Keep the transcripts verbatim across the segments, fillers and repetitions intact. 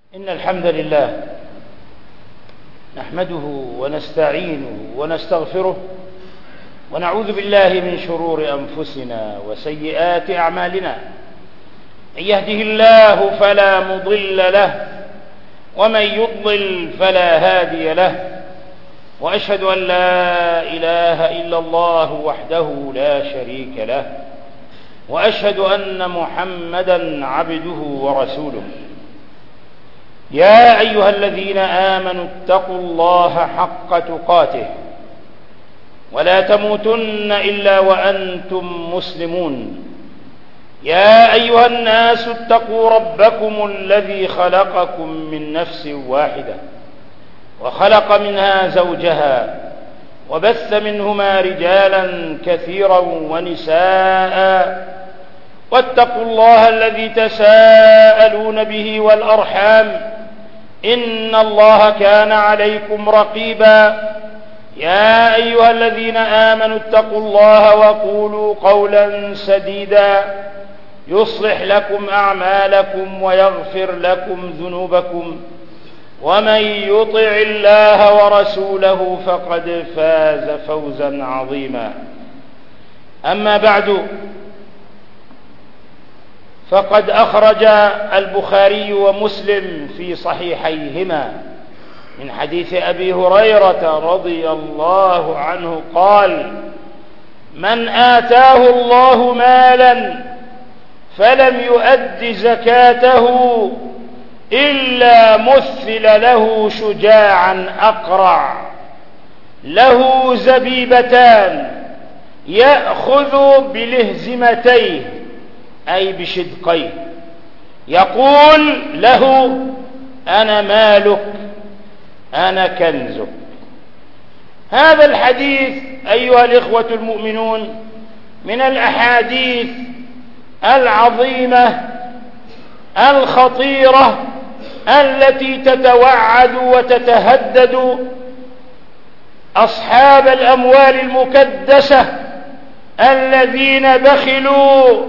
إن الحمد لله نحمده ونستعينه ونستغفره ونعوذ بالله من شرور أنفسنا وسيئات أعمالنا. من يهده الله فلا مضل له ومن يضلل فلا هادي له، وأشهد أن لا إله إلا الله وحده لا شريك له، وأشهد أن محمدا عبده ورسوله. يا أيها الذين آمنوا اتقوا الله حق تقاته ولا تموتن إلا وأنتم مسلمون. يا أيها الناس اتقوا ربكم الذي خلقكم من نفس واحدة وخلق منها زوجها وبث منهما رجالا كثيرا ونساء، واتقوا الله الذي تساءلون به والأرحام إن الله كان عليكم رقيبا. يا أيها الذين آمنوا اتقوا الله وقولوا قولا سديدا يصلح لكم أعمالكم ويغفر لكم ذنوبكم، ومن يطع الله ورسوله فقد فاز فوزا عظيما. أما بعد، فقد أخرج البخاري ومسلم في صحيحيهما من حديث أبي هريرة رضي الله عنه قال: من آتاه الله مالا فلم يؤد زكاته إلا مثل له شجاعا أقرع له زبيبتان يأخذ بلهزمتيه أي بشدقيه، يقول له: أنا مالك أنا كنزك. هذا الحديث أيها الإخوة المؤمنون من الأحاديث العظيمة الخطيرة التي تتوعد وتتهدد أصحاب الأموال المكدسة الذين بخلوا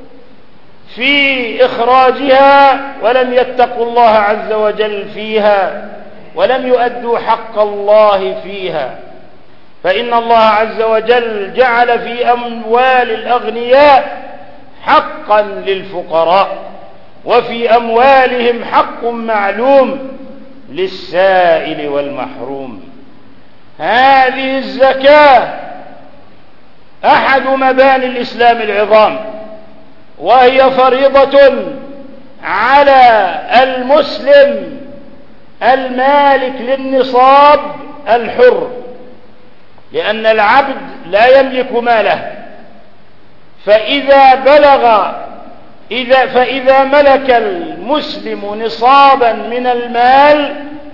في إخراجها ولم يتقوا الله عز وجل فيها ولم يؤدوا حق الله فيها. فإن الله عز وجل جعل في أموال الأغنياء حقا للفقراء، وفي أموالهم حق معلوم للسائل والمحروم. هذه الزكاة أحد مباني الإسلام العظام، وهي فريضة على المسلم المالك للنصاب الحر، لأن العبد لا يملك ماله، فإذا بلغ إذا فإذا ملك المسلم نصابا من المال،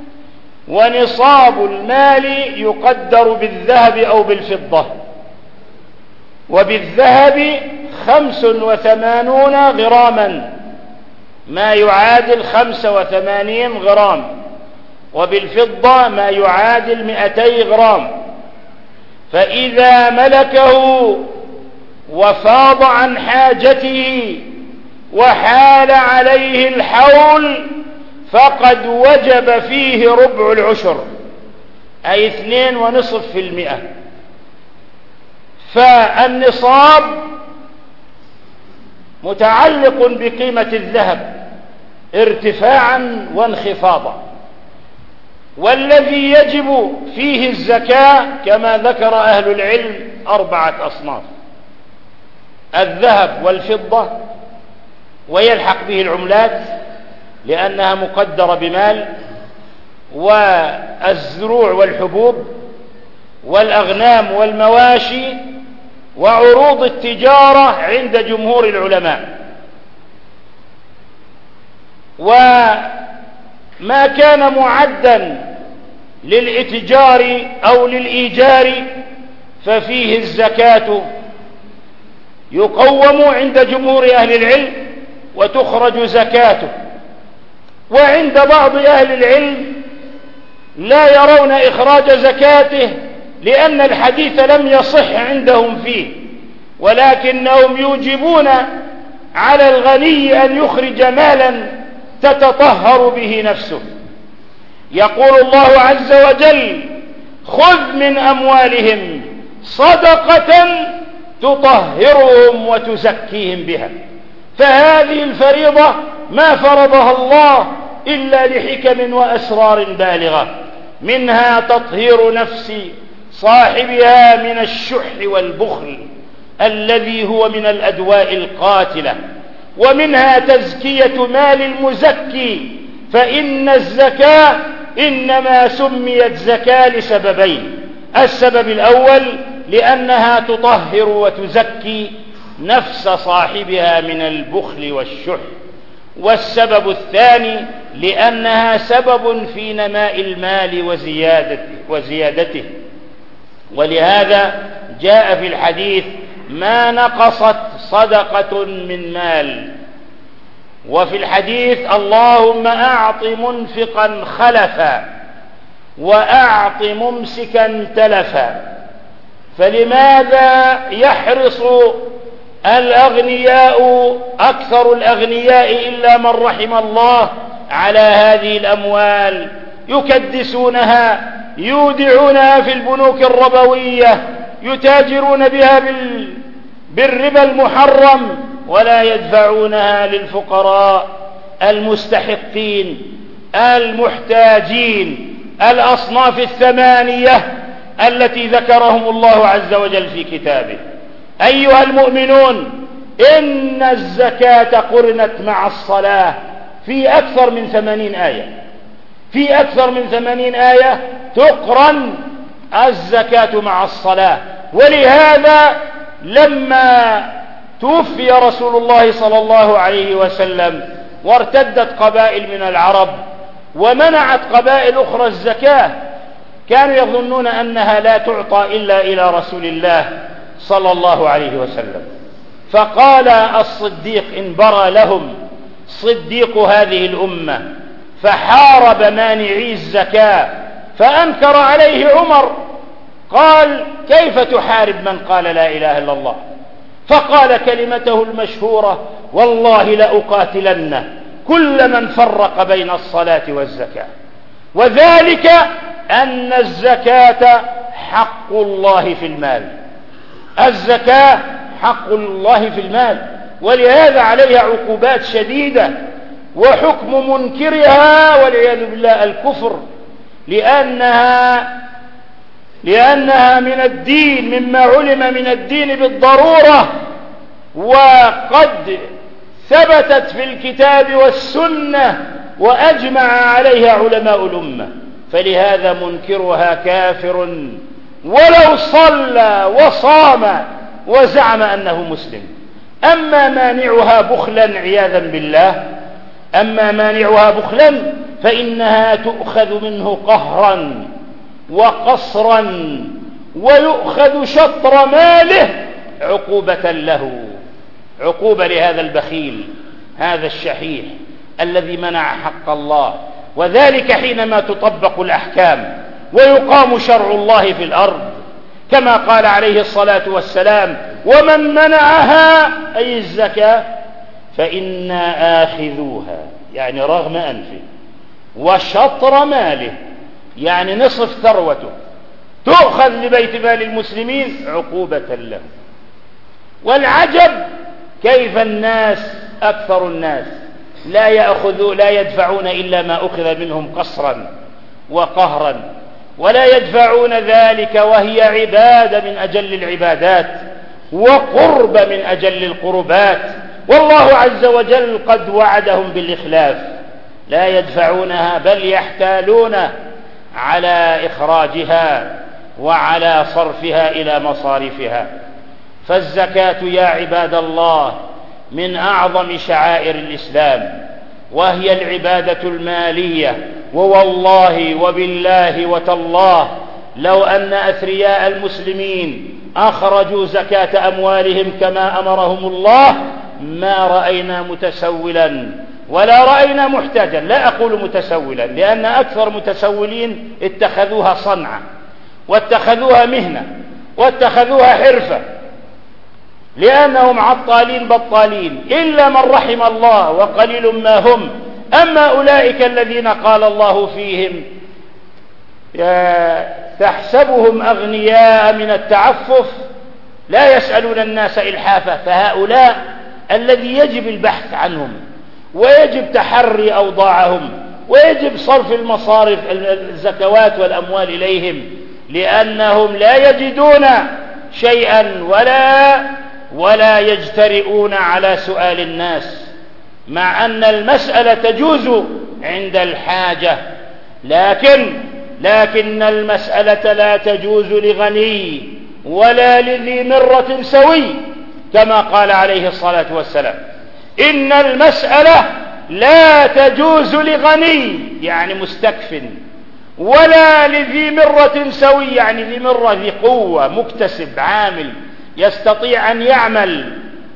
ونصاب المال يقدر بالذهب أو بالفضة، وبالذهب خمس وثمانون غراما ما يعادل خمس وثمانين غرام، وبالفضة ما يعادل مئتي غرام. فإذا ملكه وفاض عن حاجته وحال عليه الحول فقد وجب فيه ربع العشر، أي اثنين ونصف في المئة. فالنصاب متعلق بقيمة الذهب ارتفاعا وانخفاضا، والذي يجب فيه الزكاة كما ذكر أهل العلم أربعة أصناف: الذهب والفضة، ويلحق به العملات لأنها مقدرة بمال، والزروع والحبوب، والأغنام والمواشي، وعروض التجارة عند جمهور العلماء. وما كان معدا للإتجار أو للإيجار ففيه الزكاة يقوم عند جمهور أهل العلم وتخرج زكاته. وعند بعض أهل العلم لا يرون إخراج زكاته لأن الحديث لم يصح عندهم فيه، ولكنهم يوجبون على الغني أن يخرج مالا تتطهر به نفسه. يقول الله عز وجل: خذ من أموالهم صدقة تطهرهم وتزكيهم بها. فهذه الفريضة ما فرضها الله إلا لحكم وأسرار بالغة، منها تطهير نفس صاحبها من الشح والبخل الذي هو من الأدواء القاتلة، ومنها تزكية مال المزكي، فإن الزكاة إنما سميت زكاة لسببين: السبب الأول لأنها تطهر وتزكي نفس صاحبها من البخل والشح، والسبب الثاني لأنها سبب في نماء المال وزيادته, وزيادته ولهذا جاء في الحديث: ما نقصت صدقة من مال. وفي الحديث: اللهم أعط منفقا خلفا وأعط ممسكا تلفا. فلماذا يحرص الأغنياء أكثر الأغنياء إلا من رحم الله على هذه الأموال؟ يكدسونها، يودعونها في البنوك الربوية، يتاجرون بها بالربا المحرم، ولا يدفعونها للفقراء المستحقين المحتاجين، الأصناف الثمانية التي ذكرهم الله عز وجل في كتابه. أيها المؤمنون، إن الزكاة قرنت مع الصلاة في أكثر من ثمانين آية، في أكثر من ثمانين آية تقرن الزكاة مع الصلاة. ولهذا لما توفي رسول الله صلى الله عليه وسلم وارتدت قبائل من العرب ومنعت قبائل أخرى الزكاة، كانوا يظنون أنها لا تعطى إلا إلى رسول الله صلى الله عليه وسلم. فقال الصديق إن برى لهم صديق هذه الأمة، فحارب مانعي الزكاة، فأنكر عليه عمر، قال: كيف تحارب من قال لا إله إلا الله؟ فقال كلمته المشهورة: والله لأقاتلن كل من فرق بين الصلاة والزكاة. وذلك أن الزكاة حق الله في المال، الزكاة حق الله في المال، ولهذا عليها عقوبات شديدة، وحكم منكرها والعياذ بالله الكفر، لأنها لأنها من الدين، مما علم من الدين بالضرورة، وقد ثبتت في الكتاب والسنة وأجمع عليها علماء الأمة. فلهذا منكرها كافر ولو صلى وصام وزعم أنه مسلم. أما مانعها بخلا عياذا بالله أما مانعها بخلا فإنها تؤخذ منه قهرا وقصرا، ويؤخذ شطر ماله عقوبة له، عقوبة لهذا البخيل، هذا الشحيح الذي منع حق الله. وذلك حينما تطبق الأحكام ويقام شرع الله في الأرض، كما قال عليه الصلاة والسلام: ومن منعها أي الزكاة فإنا آخذوها، يعني رغم أنفه، وشطر ماله، يعني نصف ثروته، تؤخذ لبيت مال المسلمين عقوبة له. والعجب كيف الناس، أكثر الناس لا يأخذوا لا يدفعون إلا ما أخذ منهم قصرا وقهرا، ولا يدفعون ذلك وهي عبادة من أجل العبادات وقرب من أجل القربات، والله عز وجل قد وعدهم بالإخلاف. لا يدفعونها بل يحتالون على إخراجها وعلى صرفها إلى مصارفها. فالزكاة يا عباد الله من أعظم شعائر الإسلام، وهي العبادة المالية. ووالله وبالله وتالله لو أن أثرياء المسلمين أخرجوا زكاة أموالهم كما أمرهم الله ما رأينا متسولا ولا رأينا محتاجا. لا أقول متسولا، لأن أكثر متسولين اتخذوها صنعة واتخذوها مهنة واتخذوها حرفة، لأنهم عطالين بطالين، إلا من رحم الله وقليل ما هم أما أولئك الذين قال الله فيهم تحسبهم أغنياء من التعفف لا يسألون الناس إلحافا، فهؤلاء الذي يجب البحث عنهم ويجب تحري أوضاعهم ويجب صرف المصارف الزكوات والأموال إليهم، لأنهم لا يجدون شيئا ولا ولا يجترئون على سؤال الناس، مع أن المسألة تجوز عند الحاجة، لكن لكن المسألة لا تجوز لغني ولا لذي مرة سوي، كما قال عليه الصلاة والسلام: إن المسألة لا تجوز لغني يعني مستكف، ولا لذي مرة سوي يعني ذي مرة ذي قوة مكتسب عامل يستطيع أن يعمل.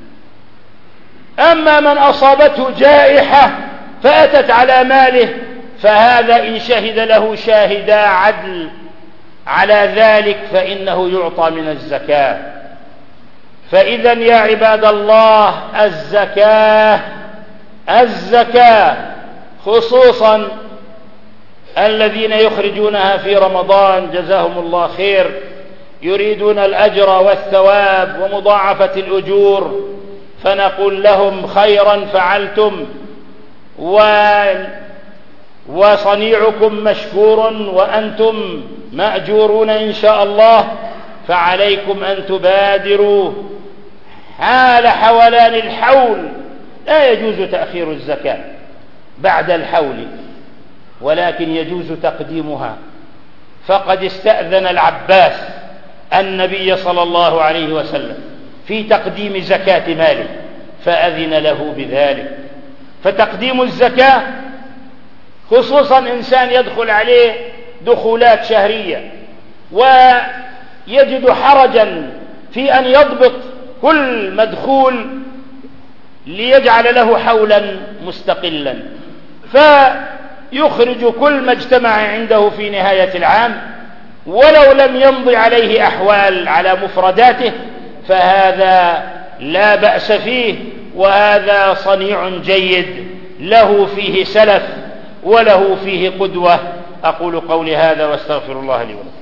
أما من أصابته جائحة فأتت على ماله فهذا إن شهد له شاهدا عدل على ذلك فإنه يعطى من الزكاة. فإذا يا عباد الله الزكاة الزكاة خصوصا الذين يخرجونها في رمضان جزاهم الله خير، يريدون الأجر والثواب ومضاعفة الأجور، فنقول لهم خيرا فعلتم و وصنيعكم مشكور وأنتم مأجورون إن شاء الله، فعليكم أن تبادروا حال حولان الحول. لا يجوز تأخير الزكاة بعد الحول، ولكن يجوز تقديمها، فقد استأذن العباس النبي صلى الله عليه وسلم في تقديم زكاة ماله فأذن له بذلك. فتقديم الزكاة خصوصا إنسان يدخل عليه دخولات شهرية ويجد حرجا في أن يضبط كل مدخول ليجعل له حولا مستقلا، فيخرج كل ما اجتمع عنده في نهاية العام ولو لم يمضي عليه أحوال على مفرداته، فهذا لا بأس فيه، وهذا صنيع جيد له فيه سلف وله فيه قدوة. أقول قولي هذا واستغفر الله لي ولكم.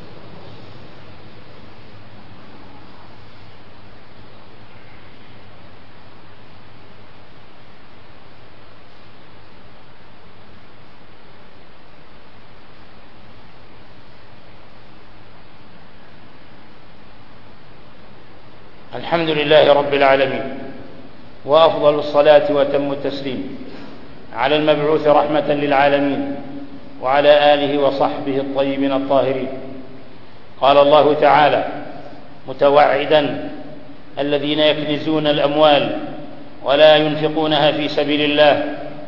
الحمد لله رب العالمين، وأفضل الصلاة وتم التسليم على المبعوث رحمة للعالمين وعلى آله وصحبه الطيبين الطاهرين. قال الله تعالى متوعدا الذين يكنزون الأموال ولا ينفقونها في سبيل الله،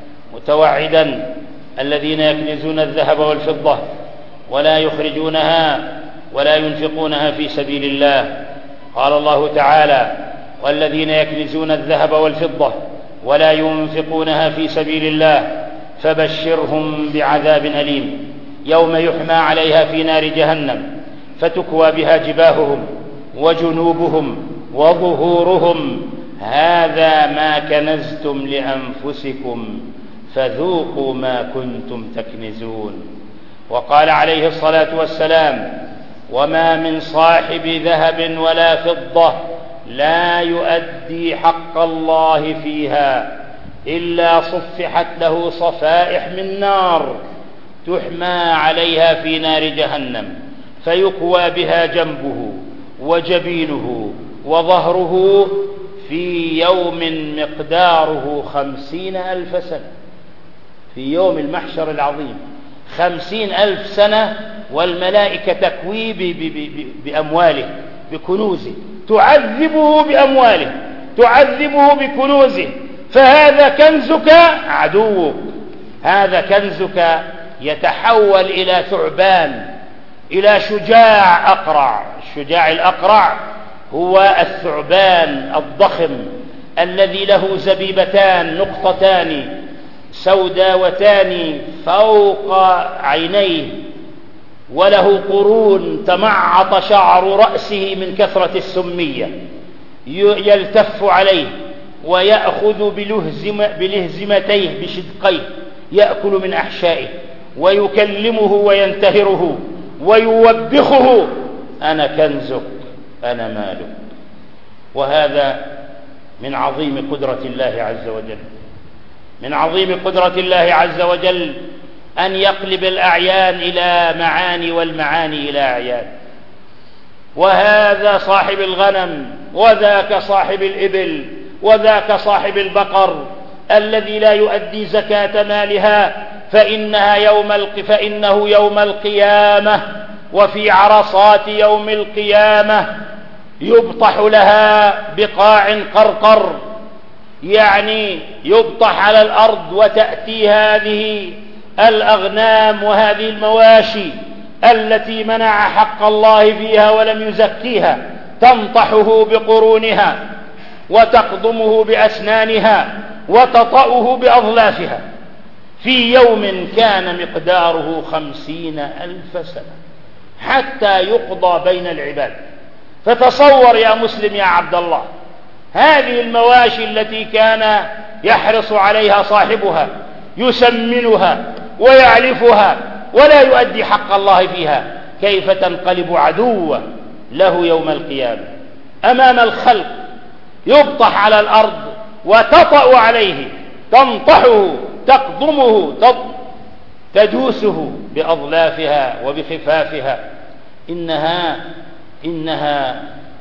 متوعدا الذين يكنزون الذهب والفضة ولا يخرجونها ولا ينفقونها في سبيل الله. قال الله تعالى والذين يكنزون الذهب والفضة ولا ينفقونها في سبيل الله فبشرهم بعذاب أليم يوم يحمى عليها في نار جهنم فتكوى بها جباههم وجنوبهم وظهورهم هذا ما كنزتم لأنفسكم فذوقوا ما كنتم تكنزون. وقال عليه الصلاة والسلام وما من صاحب ذهب ولا فضة لا يؤدي حق الله فيها إلا صفحت له صفائح من نار تحمى عليها في نار جهنم فيكوى بها جنبه وجبينه وظهره في يوم مقداره خمسين ألف سنة، في يوم المحشر العظيم خمسين ألف سنة، والملائكة تكوي بأمواله بكنوزه، تعذبه بأمواله تعذبه بكنوزه. فهذا كنزك عدوك، هذا كنزك يتحول إلى ثعبان، إلى شجاع أقرع. الشجاع الأقرع هو الثعبان الضخم الذي له زبيبتان نقطتان سوداوتان فوق عينيه، وله قرون تمعط شعر رأسه من كثرة السمية، يلتف عليه ويأخذ بلهزم بلهزمتيه بشدقيه، يأكل من أحشائه ويكلمه وينتهره ويوبخه: أنا كنزك، أنا مالك. وهذا من عظيم قدرة الله عز وجل، من عظيم قدرة الله عز وجل أن يقلب الأعيان إلى معاني والمعاني إلى أعيان. وهذا صاحب الغنم، وذاك صاحب الإبل، وذاك صاحب البقر الذي لا يؤدي زكاة مالها، فإنها يوم الق... فإنه يوم القيامة وفي عرصات يوم القيامة يبطح لها بقاع قرقر، يعني يبطح على الأرض وتأتي هذه الأغنام وهذه المواشي التي منع حق الله فيها ولم يزكيها، تنطحه بقرونها وتقضمه بأسنانها وتطأه بأظلافها في يوم كان مقداره خمسين ألف سنة حتى يقضى بين العباد. فتصور يا مسلم يا عبد الله هذه المواشي التي كان يحرص عليها صاحبها، يسمنها ويعلفها ولا يؤدي حق الله فيها، كيف تنقلب عدوة له يوم القيامة أمام الخلق، يبطح على الأرض وتطأ عليه، تنطحه، تقضمه، تدوسه بأظلافها وبخفافها. إنها إنها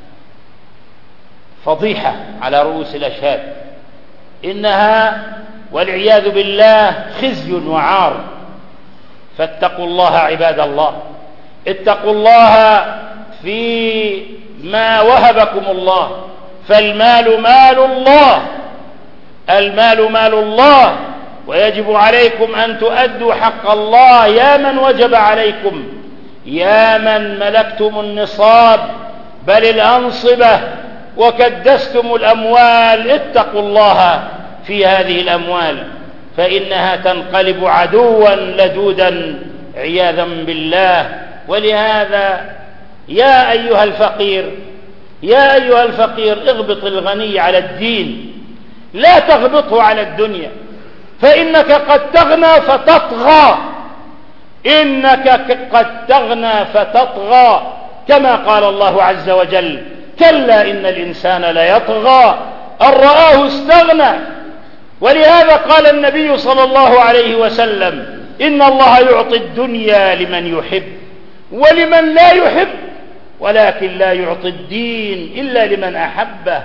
فضيحة على رؤوس الأشهاد، إنها والعياذ بالله خزي وعار. فاتقوا الله عباد الله، اتقوا الله في ما وهبكم الله، فالمال مال الله، المال مال الله، ويجب عليكم أن تؤدوا حق الله يا من وجب عليكم، يا من ملكتم النصاب بل الأنصبة وكدستم الأموال. اتقوا الله في هذه الأموال فإنها تنقلب عدوا لدودا عياذا بالله. ولهذا يا أيها الفقير، يا أيها الفقير اغبط الغني على الدين، لا تغبطه على الدنيا، فإنك قد تغنى فتطغى، إنك قد تغنى فتطغى، كما قال الله عز وجل: كلا إن الإنسان ليطغى أن رآه استغنى. ولهذا قال النبي صلى الله عليه وسلم: إن الله يعطي الدنيا لمن يحب ولمن لا يحب، ولكن لا يعطي الدين إلا لمن أحبه.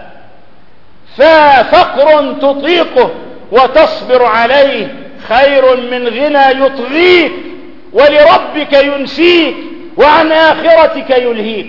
ففقر تطيقه وتصبر عليه خير من غنى يطغيك ولربك ينسيك وعن آخرتك يلهيك.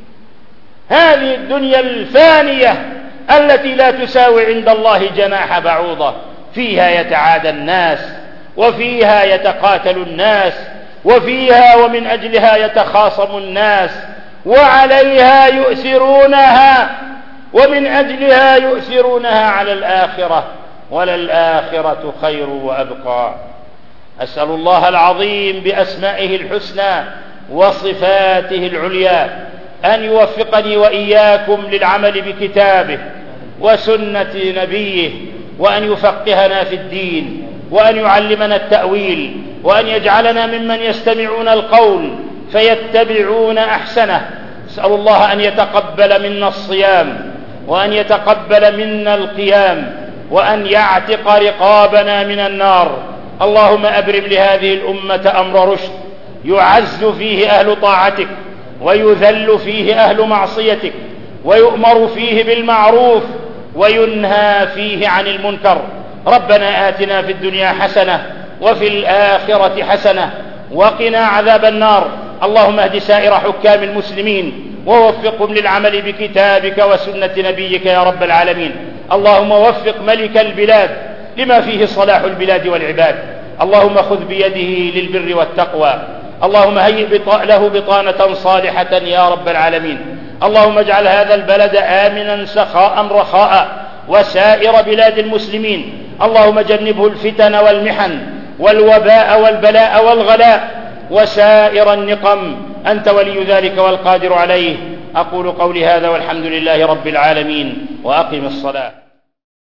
هذه الدنيا الفانية التي لا تساوي عند الله جناح بعوضة، فيها يتعادى الناس، وفيها يتقاتل الناس، وفيها ومن أجلها يتخاصم الناس، وعليها يؤثرونها، ومن أجلها يؤثرونها على الآخرة، وللآخرة خير وأبقى. أسأل الله العظيم بأسمائه الحسنى وصفاته العليا أن يوفقني وإياكم للعمل بكتابه وسنة نبيه، وأن يفقهنا في الدين، وأن يعلمنا التأويل، وأن يجعلنا ممن يستمعون القول فيتبعون أحسنه. أسأل الله أن يتقبل منا الصيام، وأن يتقبل منا القيام، وأن يعتق رقابنا من النار. اللهم أبرم لهذه الأمة أمر رشد يعز فيه أهل طاعتك، ويذل فيه أهل معصيتك، ويؤمر فيه بالمعروف وينهى فيه عن المنكر. ربنا آتنا في الدنيا حسنة وفي الآخرة حسنة وقنا عذاب النار. اللهم اهد سائر حكام المسلمين ووفقهم للعمل بكتابك وسنة نبيك يا رب العالمين. اللهم وفق ملك البلاد لما فيه صلاح البلاد والعباد. اللهم خذ بيده للبر والتقوى. اللهم هيئ له بطانة صالحة يا رب العالمين. اللهم اجعل هذا البلد آمنا سخاء رخاء وسائر بلاد المسلمين. اللهم جنبه الفتن والمحن والوباء والبلاء والغلاء وسائر النقم، أنت ولي ذلك والقادر عليه. أقول قولي هذا والحمد لله رب العالمين، وأقم الصلاة.